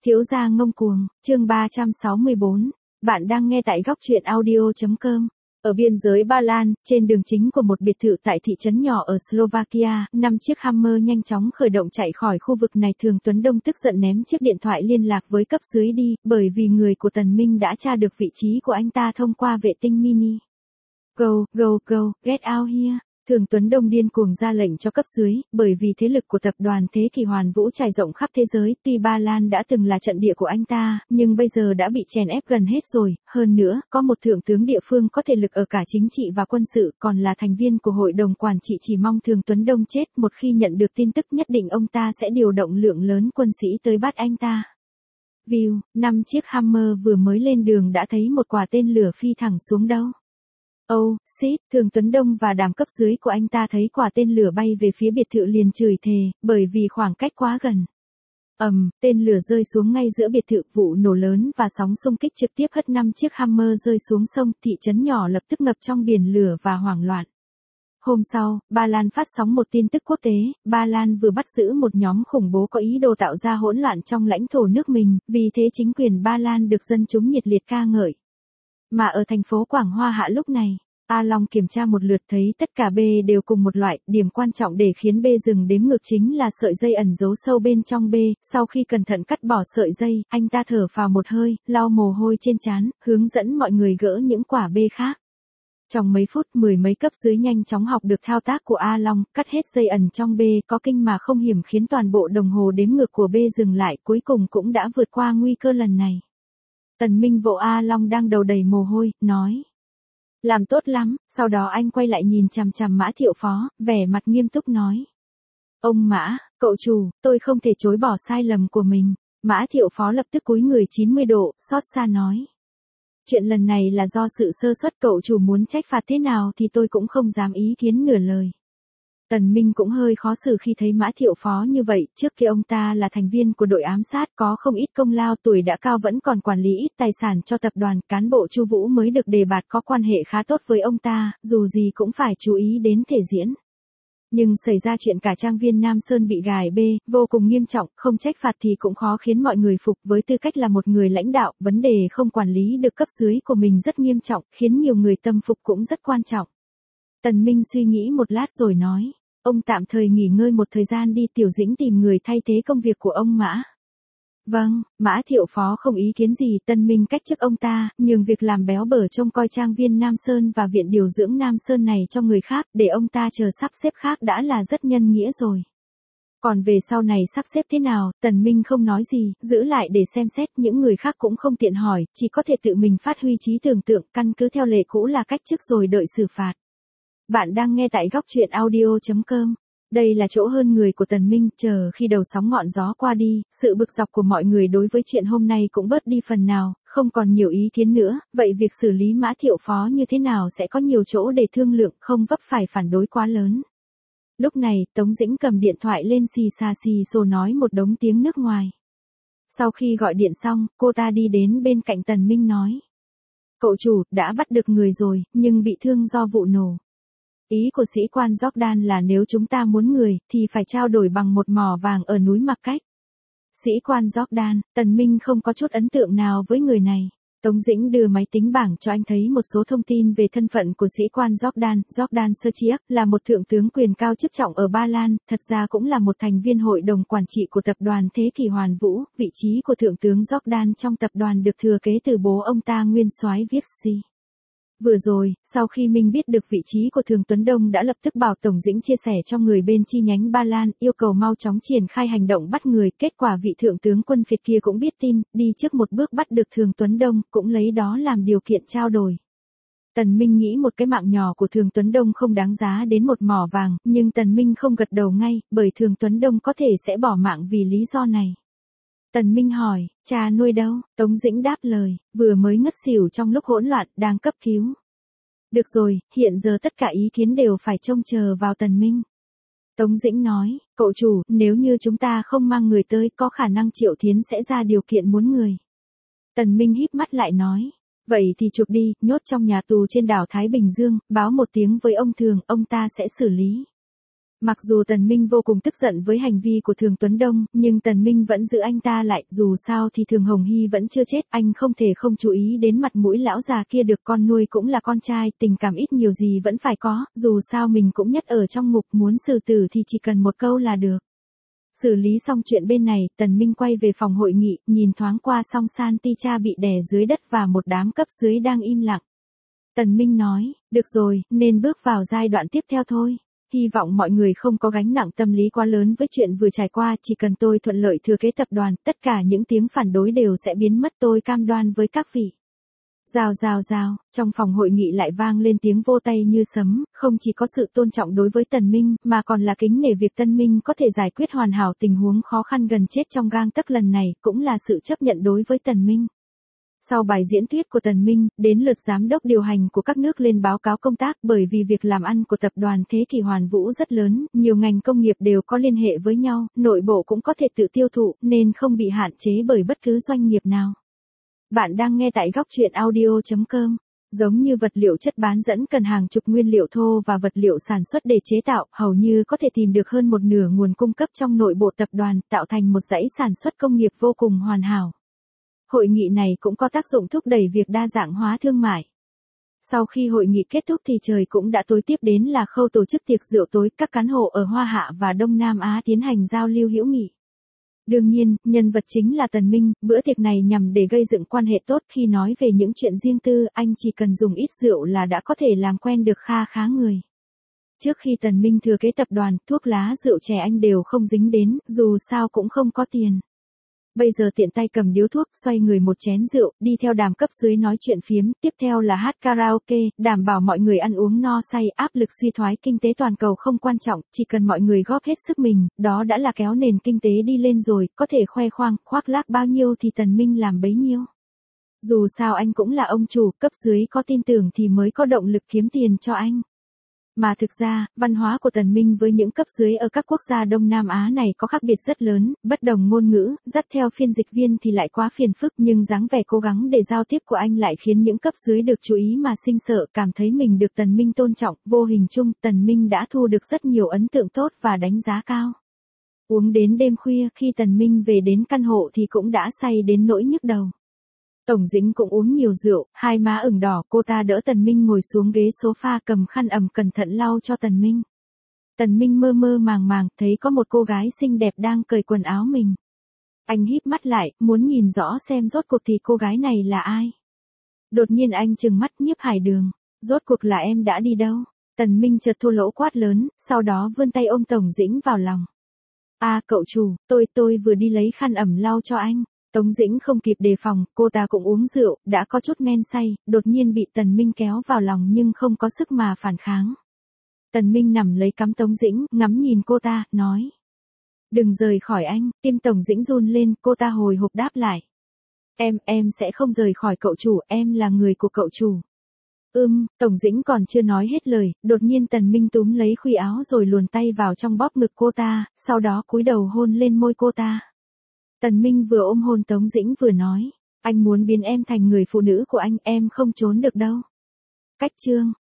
Thiếu gia ngông cuồng, chương 364. Bạn đang nghe tại góc truyện audio.com. Ở biên giới Ba Lan, trên đường chính của một biệt thự tại thị trấn nhỏ ở Slovakia, 5 chiếc Hammer nhanh chóng khởi động chạy khỏi khu vực này. Thường Tuấn Đông tức giận ném chiếc điện thoại liên lạc với cấp dưới đi, bởi vì người của Tần Minh đã tra được vị trí của anh ta thông qua vệ tinh mini. Go, get out here. Thường Tuấn Đông điên cuồng ra lệnh cho cấp dưới, bởi vì thế lực của tập đoàn Thế Kỷ Hoàn Vũ trải rộng khắp thế giới. Tuy Ba Lan đã từng là trận địa của anh ta, nhưng bây giờ đã bị chèn ép gần hết rồi. Hơn nữa, có một thượng tướng địa phương có thể lực ở cả chính trị và quân sự, còn là thành viên của hội đồng quản trị. Chỉ mong Thường Tuấn Đông chết. Một khi nhận được tin tức, nhất định ông ta sẽ điều động lượng lớn quân sĩ tới bắt anh ta. View, 5 chiếc Hammer vừa mới lên đường đã thấy một quả tên lửa phi thẳng xuống đâu. Oh, shit, Thường Tuấn Đông và đám cấp dưới của anh ta thấy quả tên lửa bay về phía biệt thự liền chửi thề, bởi vì khoảng cách quá gần. Tên lửa rơi xuống ngay giữa biệt thự. Vụ nổ lớn và sóng xung kích trực tiếp hất 5 chiếc Hammer rơi xuống sông. Thị trấn nhỏ lập tức ngập trong biển lửa và hoảng loạn. Hôm sau, Ba Lan phát sóng một tin tức quốc tế. Ba Lan vừa bắt giữ một nhóm khủng bố có ý đồ tạo ra hỗn loạn trong lãnh thổ nước mình, vì thế chính quyền Ba Lan được dân chúng nhiệt liệt ca ngợi. Mà ở thành phố Quảng Hoa Hạ lúc này, A Long kiểm tra một lượt thấy tất cả B đều cùng một loại. Điểm quan trọng để khiến B dừng đếm ngược chính là sợi dây ẩn giấu sâu bên trong B. Sau khi cẩn thận cắt bỏ sợi dây, anh ta thở phào một hơi, lau mồ hôi trên trán, hướng dẫn mọi người gỡ những quả B khác. Trong mấy phút, 10 mấy cấp dưới nhanh chóng học được thao tác của A Long, cắt hết dây ẩn trong B. Có kinh mà không hiểm, khiến toàn bộ đồng hồ đếm ngược của B dừng lại, cuối cùng cũng đã vượt qua nguy cơ lần này. Tần Minh vỗ A Long đang đầu đầy mồ hôi, nói. Làm tốt lắm. Sau đó anh quay lại nhìn chằm chằm Mã Thiệu Phó, vẻ mặt nghiêm túc nói. Ông Mã, cậu chủ, tôi không thể chối bỏ sai lầm của mình. Mã Thiệu Phó lập tức cúi người 90 độ, xót xa nói. Chuyện lần này là do sự sơ suất, cậu chủ muốn trách phạt thế nào thì tôi cũng không dám ý kiến nửa lời. Tần Minh cũng hơi khó xử khi thấy Mã Thiệu Phó như vậy. Trước kia ông ta là thành viên của đội ám sát, có không ít công lao, tuổi đã cao vẫn còn quản lý ít tài sản cho tập đoàn. Cán bộ Chu Vũ mới được đề bạt có quan hệ khá tốt với ông ta, dù gì cũng phải chú ý đến thể diễn. Nhưng xảy ra chuyện cả trang viên Nam Sơn bị gài B, vô cùng nghiêm trọng, không trách phạt thì cũng khó khiến mọi người phục. Với tư cách là một người lãnh đạo, vấn đề không quản lý được cấp dưới của mình rất nghiêm trọng, khiến nhiều người tâm phục cũng rất quan trọng. Tần Minh suy nghĩ một lát rồi nói. Ông tạm thời nghỉ ngơi một thời gian đi, Tiểu Dĩnh tìm người thay thế công việc của ông Mã. Vâng, Mã Thiệu Phó không ý kiến gì. Tần Minh cách chức ông ta, nhường việc làm béo bở trông coi trang viên Nam Sơn và viện điều dưỡng Nam Sơn này cho người khác, để ông ta chờ sắp xếp khác đã là rất nhân nghĩa rồi. Còn về sau này sắp xếp thế nào, Tần Minh không nói gì, giữ lại để xem xét. Những người khác cũng không tiện hỏi, chỉ có thể tự mình phát huy trí tưởng tượng, căn cứ theo lệ cũ là cách chức rồi đợi xử phạt. Bạn đang nghe tại góc truyện audio.com. Đây là chỗ hơn người của Tần Minh. Chờ khi đầu sóng ngọn gió qua đi, sự bực dọc của mọi người đối với chuyện hôm nay cũng bớt đi phần nào, không còn nhiều ý kiến nữa. Vậy việc xử lý Mã Thiệu Phó như thế nào sẽ có nhiều chỗ để thương lượng, không vấp phải phản đối quá lớn. Lúc này, Tống Dĩnh cầm điện thoại lên xì xồ nói một đống tiếng nước ngoài. Sau khi gọi điện xong, cô ta đi đến bên cạnh Tần Minh nói. Cậu chủ, đã bắt được người rồi, nhưng bị thương do vụ nổ. Ý của sĩ quan Jordan là nếu chúng ta muốn người, thì phải trao đổi bằng một mỏ vàng ở núi Mặc Cách. Sĩ quan Jordan, Tần Minh không có chút ấn tượng nào với người này. Tống Dĩnh đưa máy tính bảng cho anh thấy một số thông tin về thân phận của sĩ quan Jordan. Jordan Serchiak là một thượng tướng quyền cao chức trọng ở Ba Lan, thật ra cũng là một thành viên hội đồng quản trị của tập đoàn Thế Kỷ Hoàn Vũ. Vị trí của thượng tướng Jordan trong tập đoàn được thừa kế từ bố ông ta, nguyên soái Vixi. Vừa rồi, sau khi Minh biết được vị trí của Thường Tuấn Đông đã lập tức bảo Tổng Dĩnh chia sẻ cho người bên chi nhánh Ba Lan, yêu cầu mau chóng triển khai hành động bắt người. Kết quả vị thượng tướng quân phiệt kia cũng biết tin, đi trước một bước bắt được Thường Tuấn Đông, cũng lấy đó làm điều kiện trao đổi. Tần Minh nghĩ một cái mạng nhỏ của Thường Tuấn Đông không đáng giá đến một mỏ vàng, nhưng Tần Minh không gật đầu ngay, bởi Thường Tuấn Đông có thể sẽ bỏ mạng vì lý do này. Tần Minh hỏi, cha nuôi đâu? Tống Dĩnh đáp lời, vừa mới ngất xỉu trong lúc hỗn loạn, đang cấp cứu. Được rồi, hiện giờ tất cả ý kiến đều phải trông chờ vào Tần Minh. Tống Dĩnh nói, cậu chủ, nếu như chúng ta không mang người tới, có khả năng Triệu Thiến sẽ ra điều kiện muốn người. Tần Minh híp mắt lại nói, vậy thì chụp đi, nhốt trong nhà tù trên đảo Thái Bình Dương, báo một tiếng với ông Thường, ông ta sẽ xử lý. Mặc dù Tần Minh vô cùng tức giận với hành vi của Thường Tuấn Đông, nhưng Tần Minh vẫn giữ anh ta lại, dù sao thì Thường Hồng Hy vẫn chưa chết, anh không thể không chú ý đến mặt mũi lão già kia được, con nuôi cũng là con trai, tình cảm ít nhiều gì vẫn phải có, dù sao mình cũng nhất ở trong ngục, muốn xử tử thì chỉ cần một câu là được. Xử lý xong chuyện bên này, Tần Minh quay về phòng hội nghị, nhìn thoáng qua Song San Ti Cha bị đè dưới đất và một đám cấp dưới đang im lặng. Tần Minh nói, được rồi, nên bước vào giai đoạn tiếp theo thôi. Hy vọng mọi người không có gánh nặng tâm lý quá lớn với chuyện vừa trải qua, chỉ cần tôi thuận lợi thừa kế tập đoàn, tất cả những tiếng phản đối đều sẽ biến mất, tôi cam đoan với các vị. Rào rào rào, trong phòng hội nghị lại vang lên tiếng vô tay như sấm, không chỉ có sự tôn trọng đối với Tần Minh, mà còn là kính nể việc Tần Minh có thể giải quyết hoàn hảo tình huống khó khăn gần chết trong gang tấc lần này, cũng là sự chấp nhận đối với Tần Minh. Sau bài diễn thuyết của Tần Minh, đến lượt giám đốc điều hành của các nước lên báo cáo công tác, bởi vì việc làm ăn của tập đoàn Thế Kỷ Hoàn Vũ rất lớn, nhiều ngành công nghiệp đều có liên hệ với nhau, nội bộ cũng có thể tự tiêu thụ, nên không bị hạn chế bởi bất cứ doanh nghiệp nào. Bạn đang nghe tại góc truyện audio.com. Giống như vật liệu chất bán dẫn cần hàng chục nguyên liệu thô và vật liệu sản xuất để chế tạo, hầu như có thể tìm được hơn một nửa nguồn cung cấp trong nội bộ tập đoàn, tạo thành một dãy sản xuất công nghiệp vô cùng hoàn hảo. Hội nghị này cũng có tác dụng thúc đẩy việc đa dạng hóa thương mại. Sau khi hội nghị kết thúc thì trời cũng đã tối, tiếp đến là khâu tổ chức tiệc rượu tối, các cán hộ ở Hoa Hạ và Đông Nam Á tiến hành giao lưu hữu nghị. Đương nhiên, nhân vật chính là Tần Minh, bữa tiệc này nhằm để gây dựng quan hệ tốt, khi nói về những chuyện riêng tư, anh chỉ cần dùng ít rượu là đã có thể làm quen được kha khá người. Trước khi Tần Minh thừa kế tập đoàn, thuốc lá rượu chè anh đều không dính đến, dù sao cũng không có tiền. Bây giờ tiện tay cầm điếu thuốc, xoay người một chén rượu, đi theo đám cấp dưới nói chuyện phiếm, tiếp theo là hát karaoke, đảm bảo mọi người ăn uống no say, áp lực suy thoái kinh tế toàn cầu không quan trọng, chỉ cần mọi người góp hết sức mình, đó đã là kéo nền kinh tế đi lên rồi, có thể khoe khoang, khoác lác bao nhiêu thì Tần Minh làm bấy nhiêu. Dù sao anh cũng là ông chủ, cấp dưới có tin tưởng thì mới có động lực kiếm tiền cho anh. Mà thực ra, văn hóa của Tần Minh với những cấp dưới ở các quốc gia Đông Nam Á này có khác biệt rất lớn, bất đồng ngôn ngữ, dắt theo phiên dịch viên thì lại quá phiền phức, nhưng dáng vẻ cố gắng để giao tiếp của anh lại khiến những cấp dưới được chú ý mà sinh sợ, cảm thấy mình được Tần Minh tôn trọng, vô hình chung Tần Minh đã thu được rất nhiều ấn tượng tốt và đánh giá cao. Uống đến đêm khuya, khi Tần Minh về đến căn hộ thì cũng đã say đến nỗi nhức đầu. Tổng Dĩnh cũng uống nhiều rượu, hai má ửng đỏ, cô ta đỡ Tần Minh ngồi xuống ghế sofa, cầm khăn ẩm cẩn thận lau cho Tần Minh. Tần Minh mơ mơ màng màng, thấy có một cô gái xinh đẹp đang cởi quần áo mình. Anh híp mắt lại, muốn nhìn rõ xem rốt cuộc thì cô gái này là ai. Đột nhiên anh trừng mắt, Nhiếp Hải Đường, rốt cuộc là em đã đi đâu? Tần Minh chợt thô lỗ quát lớn, sau đó vươn tay ôm Tổng Dĩnh vào lòng. Cậu chủ, tôi vừa đi lấy khăn ẩm lau cho anh. Tống Dĩnh không kịp đề phòng, cô ta cũng uống rượu, đã có chút men say, đột nhiên bị Tần Minh kéo vào lòng nhưng không có sức mà phản kháng. Tần Minh nằm lấy cắm Tống Dĩnh, ngắm nhìn cô ta, nói. Đừng rời khỏi anh, tim Tổng Dĩnh run lên, cô ta hồi hộp đáp lại. Em sẽ không rời khỏi cậu chủ, em là người của cậu chủ. Tổng Dĩnh còn chưa nói hết lời, đột nhiên Tần Minh túm lấy khuy áo rồi luồn tay vào trong bóp ngực cô ta, sau đó cúi đầu hôn lên môi cô ta. Tần Minh vừa ôm hôn Tống Dĩnh vừa nói, anh muốn biến em thành người phụ nữ của anh, em không trốn được đâu. Cách chương